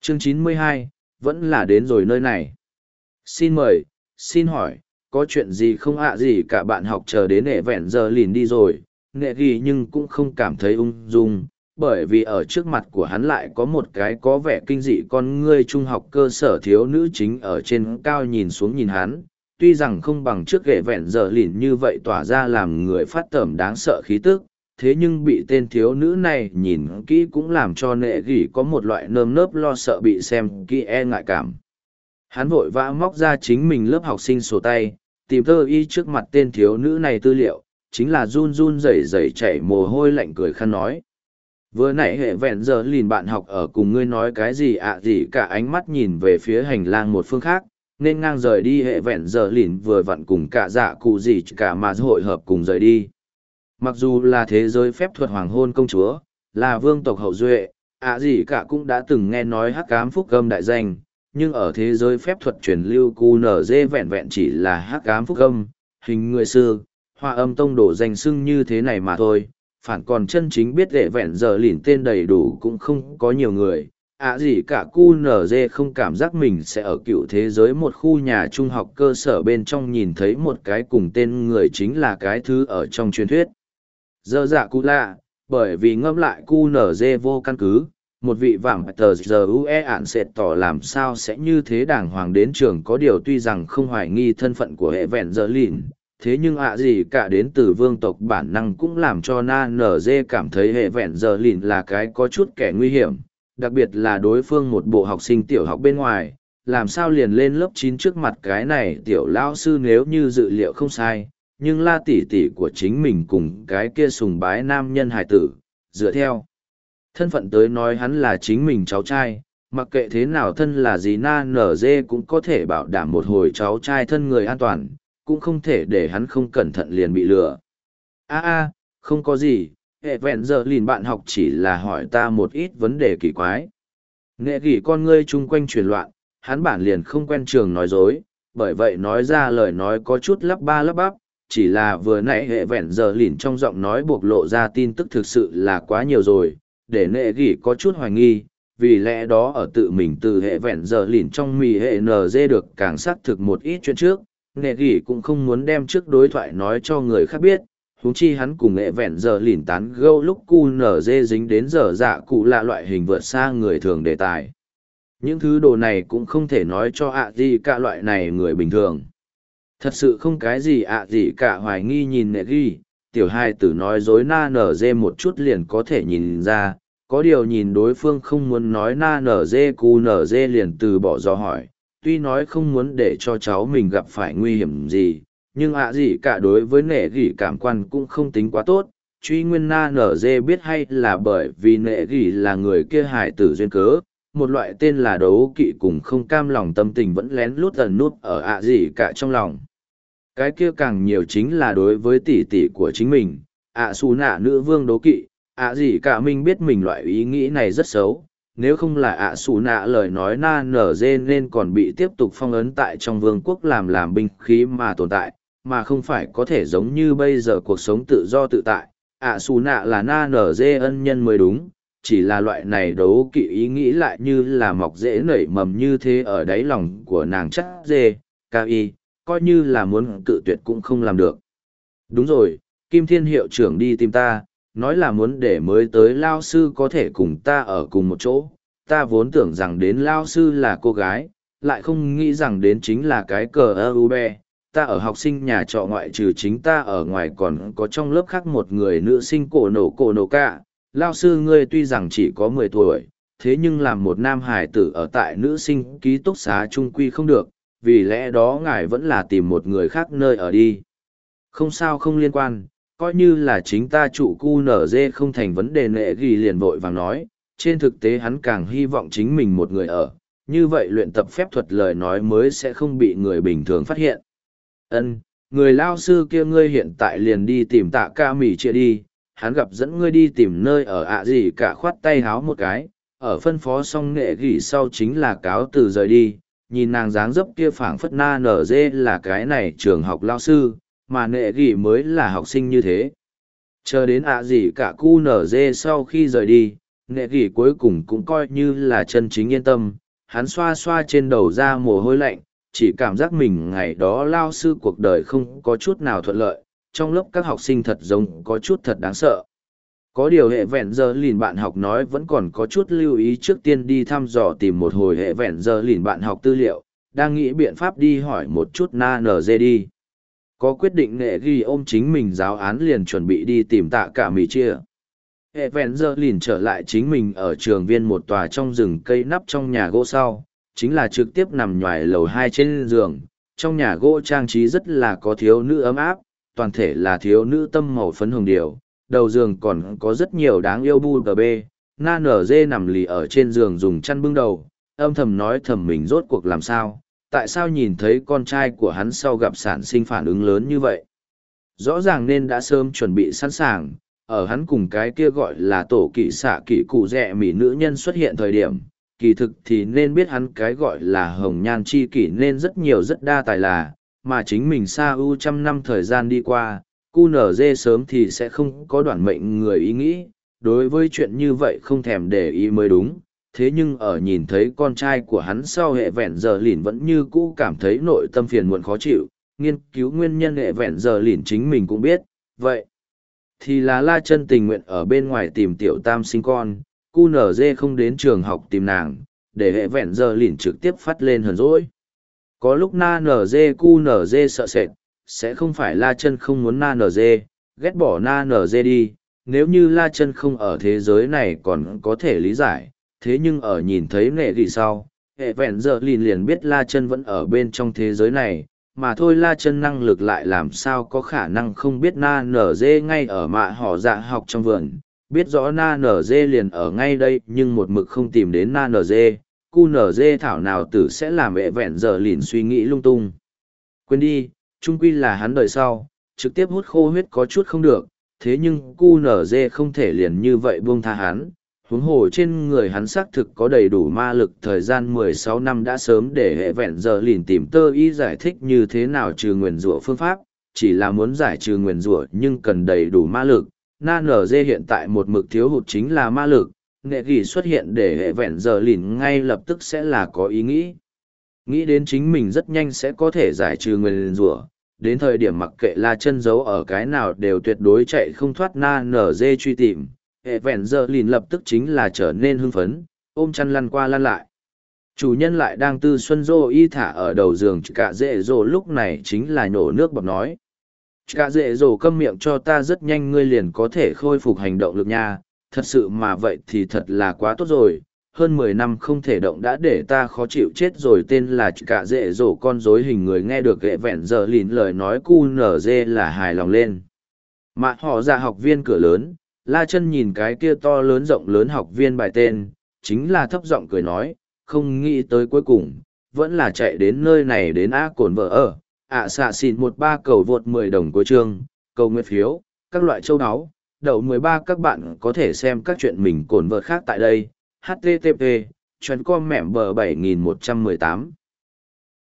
Chương 92, vẫn là đến rồi nơi này. Xin mời, xin hỏi, có chuyện gì không ạ gì cả bạn học chờ đến nệ vẹn giờ lìn đi rồi, nệ ghi nhưng cũng không cảm thấy ung dung, bởi vì ở trước mặt của hắn lại có một cái có vẻ kinh dị con ngươi trung học cơ sở thiếu nữ chính ở trên cao nhìn xuống nhìn hắn, tuy rằng không bằng trước ghệ vẹn giờ lìn như vậy tỏa ra làm người phát tởm đáng sợ khí tức, thế nhưng bị tên thiếu nữ này nhìn kỹ cũng làm cho nệ gỉ có một loại nơm nớp lo sợ bị xem kỹ e ngại cảm. Hắn vội vã móc ra chính mình lớp học sinh sổ tay, tìm thơ y trước mặt tên thiếu nữ này tư liệu, chính là run run rẩy rẩy chảy mồ hôi lạnh cười khăn nói. Vừa nãy hệ vẹn giờ lìn bạn học ở cùng ngươi nói cái gì ạ gì cả ánh mắt nhìn về phía hành lang một phương khác, nên ngang rời đi hệ vẹn giờ lìn vừa vặn cùng cả dạ cụ gì cả mà hội hợp cùng rời đi. Mặc dù là thế giới phép thuật hoàng hôn công chúa, là vương tộc hậu duệ, ạ gì cả cũng đã từng nghe nói hắc ám phúc âm đại danh, nhưng ở thế giới phép thuật truyền lưu QNZ vẹn vẹn chỉ là hắc ám phúc âm, hình người xưa, hoa âm tông đổ danh xưng như thế này mà thôi, phản còn chân chính biết hệ vẹn giờ lìn tên đầy đủ cũng không có nhiều người. Gì cả QNZ không cảm giác mình sẽ ở cựu thế giới một khu nhà trung học cơ sở bên trong nhìn thấy một cái cùng tên người chính là cái thứ ở trong truyền thuyết. Giờ dạ cụ lạ, bởi vì ngâm lại QNZ vô căn cứ, một vị vàng tờ giờ ue ạn sẽ tỏ làm sao sẽ như thế đàng hoàng đến trường có điều tuy rằng không hoài nghi thân phận của hệ vẹn giờ lìn, thế nhưng gì cả đến từ vương tộc bản năng cũng làm cho na nở dê cảm thấy hệ vẹn giờ lìn là cái có chút kẻ nguy hiểm, đặc biệt là đối phương một bộ học sinh tiểu học bên ngoài, làm sao liền lên lớp 9 trước mặt cái này tiểu lao sư nếu như dự liệu không sai, nhưng la tỷ tỷ của chính mình cùng cái kia sùng bái nam nhân hài tử, dựa theo thân phận tới nói hắn là chính mình cháu trai, mặc kệ thế nào thân là gì na nở dê cũng có thể bảo đảm một hồi cháu trai thân người an toàn, cũng không thể để hắn không cẩn thận liền bị lừa. Không có gì, hệ vẹn giờ lìn bạn học chỉ là hỏi ta một ít vấn đề kỳ quái. Nghệ gỉ con ngươi chung quanh truyền loạn, hắn bản liền không quen trường nói dối, bởi vậy nói ra lời nói có chút lắp ba lắp bắp, chỉ là vừa nãy hệ vẹn giờ lìn trong giọng nói bộc lộ ra tin tức thực sự là quá nhiều rồi, để nghệ gỉ có chút hoài nghi, vì lẽ đó ở tự mình từ hệ vẹn giờ lìn trong mì hệ NG được càng xác thực một ít chuyện trước, nghệ gỉ cũng không muốn đem trước đối thoại nói cho người khác biết, huống chi hắn cùng hệ vẹn giờ lìn tán gẫu lúc QNZ dính đến giờ dạ cụ là loại hình vượt xa người thường đề tài. Những thứ đồ này cũng không thể nói cho gì cả loại này người bình thường. Thật sự không cái gì gì cả hoài nghi nhìn nghệ gỉ, tiểu hai tử nói dối na nở dê một chút liền có thể nhìn ra, có điều nhìn đối phương không muốn nói na nở dê cu nở dê liền từ bỏ do hỏi, tuy nói không muốn để cho cháu mình gặp phải nguy hiểm gì, nhưng gì cả đối với nệ gỉ cảm quan cũng không tính quá tốt, truy nguyên na nở dê biết hay là bởi vì nệ gỉ là người kia hài tử duyên cớ, một loại tên là đấu kỵ cùng không cam lòng tâm tình vẫn lén lút ẩn nút ở gì cả trong lòng. Cái kia càng nhiều chính là đối với tỷ tỷ của chính mình, xù nạ nữ vương đố kỵ, gì cả mình biết mình loại ý nghĩ này rất xấu, nếu không là xù nạ lời nói na nở dê nên còn bị tiếp tục phong ấn tại trong vương quốc làm binh khí mà tồn tại, mà không phải có thể giống như bây giờ cuộc sống tự do tự tại, xù nạ là na nở dê ân nhân mới đúng, chỉ là loại này đố kỵ ý nghĩ lại như là mọc rễ nảy mầm như thế ở đáy lòng của nàng chắc dê, cao y coi như là muốn cự tuyệt cũng không làm được. Đúng rồi, Kim Thiên hiệu trưởng đi tìm ta, nói là muốn để mới tới lao sư có thể cùng ta ở cùng một chỗ. Ta vốn tưởng rằng đến lao sư là cô gái, lại không nghĩ rằng đến chính là cái cờ ơ-u-be. Ta ở học sinh nhà trọ ngoại trừ chính ta ở ngoài còn có trong lớp khác một người nữ sinh cổ nổ cả. Lao sư ngươi tuy rằng chỉ có 10 tuổi, thế nhưng làm một nam hải tử ở tại nữ sinh ký túc xá trung quy không được, vì lẽ đó ngài vẫn là tìm một người khác nơi ở đi. Không sao không liên quan, coi như là chính ta trụ QNZ không thành vấn đề nệ ghi liền vội vàng nói, trên thực tế hắn càng hy vọng chính mình một người ở, như vậy luyện tập phép thuật lời nói mới sẽ không bị người bình thường phát hiện. Người lao sư kia ngươi hiện tại liền đi tìm tạ ca mỉ chia đi, hắn gặp dẫn ngươi đi tìm nơi ở gì cả khoát tay háo một cái, ở phân phó xong nệ ghi sau chính là cáo từ rời đi. Nhìn nàng dáng dấp kia phảng phất na nở dê là cái này trường học lao sư, mà nệ gỉ mới là học sinh như thế. Chờ đến gì cả cu nở dê sau khi rời đi, Nghệ gỉ cuối cùng cũng coi như là chân chính yên tâm, hắn xoa xoa trên đầu ra mồ hôi lạnh, chỉ cảm giác mình ngày đó lao sư cuộc đời không có chút nào thuận lợi, trong lớp các học sinh thật giống có chút thật đáng sợ. Có điều hệ vẹn giờ lìn bạn học nói vẫn còn có chút lưu ý, trước tiên đi thăm dò tìm một hồi hệ vẹn giờ lìn bạn học tư liệu, đang nghĩ biện pháp đi hỏi một chút na NG đi. Có quyết định nghệ ghi ôm chính mình giáo án liền chuẩn bị đi tìm tạ cả mì chia. Hệ vẹn giờ lìn trở lại chính mình ở trường viên một tòa trong rừng cây nắp trong nhà gỗ sau, chính là trực tiếp nằm nhoài lầu 2 trên giường. Trong nhà gỗ trang trí rất là có thiếu nữ ấm áp, toàn thể là thiếu nữ tâm màu phấn hồng điều. Đầu giường còn có rất nhiều đáng yêu bu tờ bê, na nở dê nằm lì ở trên giường dùng chăn bưng đầu, âm thầm nói thầm mình rốt cuộc làm sao, tại sao nhìn thấy con trai của hắn sau gặp sản sinh phản ứng lớn như vậy. Rõ ràng nên đã sớm chuẩn bị sẵn sàng, ở hắn cùng cái kia gọi là tổ kỵ xạ kỵ cụ rẻ mỹ nữ nhân xuất hiện thời điểm, kỳ thực thì nên biết hắn cái gọi là hồng nhan chi kỷ nên rất nhiều rất đa tài là, mà chính mình xa ưu trăm năm thời gian đi qua, QNZ sớm thì sẽ không có đoạn mệnh người ý nghĩ, đối với chuyện như vậy không thèm để ý mới đúng. Thế nhưng ở nhìn thấy con trai của hắn sau hệ vẹn giờ lìn vẫn như cũ cảm thấy nội tâm phiền muộn khó chịu, nghiên cứu nguyên nhân hệ vẹn giờ lìn chính mình cũng biết, vậy thì là La Chân tình nguyện ở bên ngoài tìm tiểu tam sinh con, QNZ không đến trường học tìm nàng, để hệ vẹn giờ lìn trực tiếp phát lên hờn dỗi. Có lúc na NG QNZ sợ sệt, sẽ không phải La Chân không muốn na NG, ghét bỏ na NG đi, nếu như La Chân không ở thế giới này còn có thể lý giải, thế nhưng ở nhìn thấy nệ gì sau, hệ vẹn giờ lìn liền biết La Chân vẫn ở bên trong thế giới này, mà thôi La Chân năng lực lại làm sao có khả năng không biết na NG ngay ở mạ họ dạ học trong vườn, biết rõ na NG liền ở ngay đây nhưng một mực không tìm đến na NG, QNZ thảo nào tử sẽ làm hệ vẹn giờ lìn suy nghĩ lung tung. Quên đi, chung quy là hắn đời sau, trực tiếp hút khô huyết có chút không được, thế nhưng QNZ không thể liền như vậy buông tha hắn. Huống hồ trên người hắn xác thực có đầy đủ ma lực, thời gian 16 năm đã sớm để hệ vẹn giờ lìn tìm tơ y giải thích như thế nào trừ nguyền rủa phương pháp, chỉ là muốn giải trừ nguyền rủa nhưng cần đầy đủ ma lực. Na NG hiện tại một mực thiếu hụt chính là ma lực, nghệ ghi xuất hiện để hệ vẹn giờ lìn ngay lập tức sẽ là có ý nghĩ. Nghĩ đến chính mình rất nhanh sẽ có thể giải trừ nguyền rủa, đến thời điểm mặc kệ La Chân giấu ở cái nào đều tuyệt đối chạy không thoát na NG truy tìm. Hệ vẹn giờ lìn lập tức chính là trở nên hưng phấn, ôm chăn lăn qua lăn lại. Chủ nhân lại đang tư xuân rô y thả ở đầu giường cả dễ rô lúc này chính là nhổ nước bọt nói. Cả dễ rô câm miệng cho ta rất nhanh ngươi liền có thể khôi phục hành động lực nha, thật sự mà vậy thì thật là quá tốt rồi. Hơn 10 năm không thể động đã để ta khó chịu chết rồi, tên là cả dễ rổ con rối hình người nghe được hệ vẹn giờ lìn lời nói QNZ là hài lòng lên. Mà họ ra học viên cửa lớn, La Chân nhìn cái kia to lớn rộng lớn học viên bài tên, chính là thấp giọng cười nói, không nghĩ tới cuối cùng, vẫn là chạy đến nơi này đến á cồn vợ ở, xạ xịn 13 cầu vượt 10 đồng cuối chương, cầu nguyện phiếu, các loại châu áo, đậu 13 các bạn có thể xem các chuyện mình cồn vợ khác tại đây, http, chuyên com mẹm bờ 7118.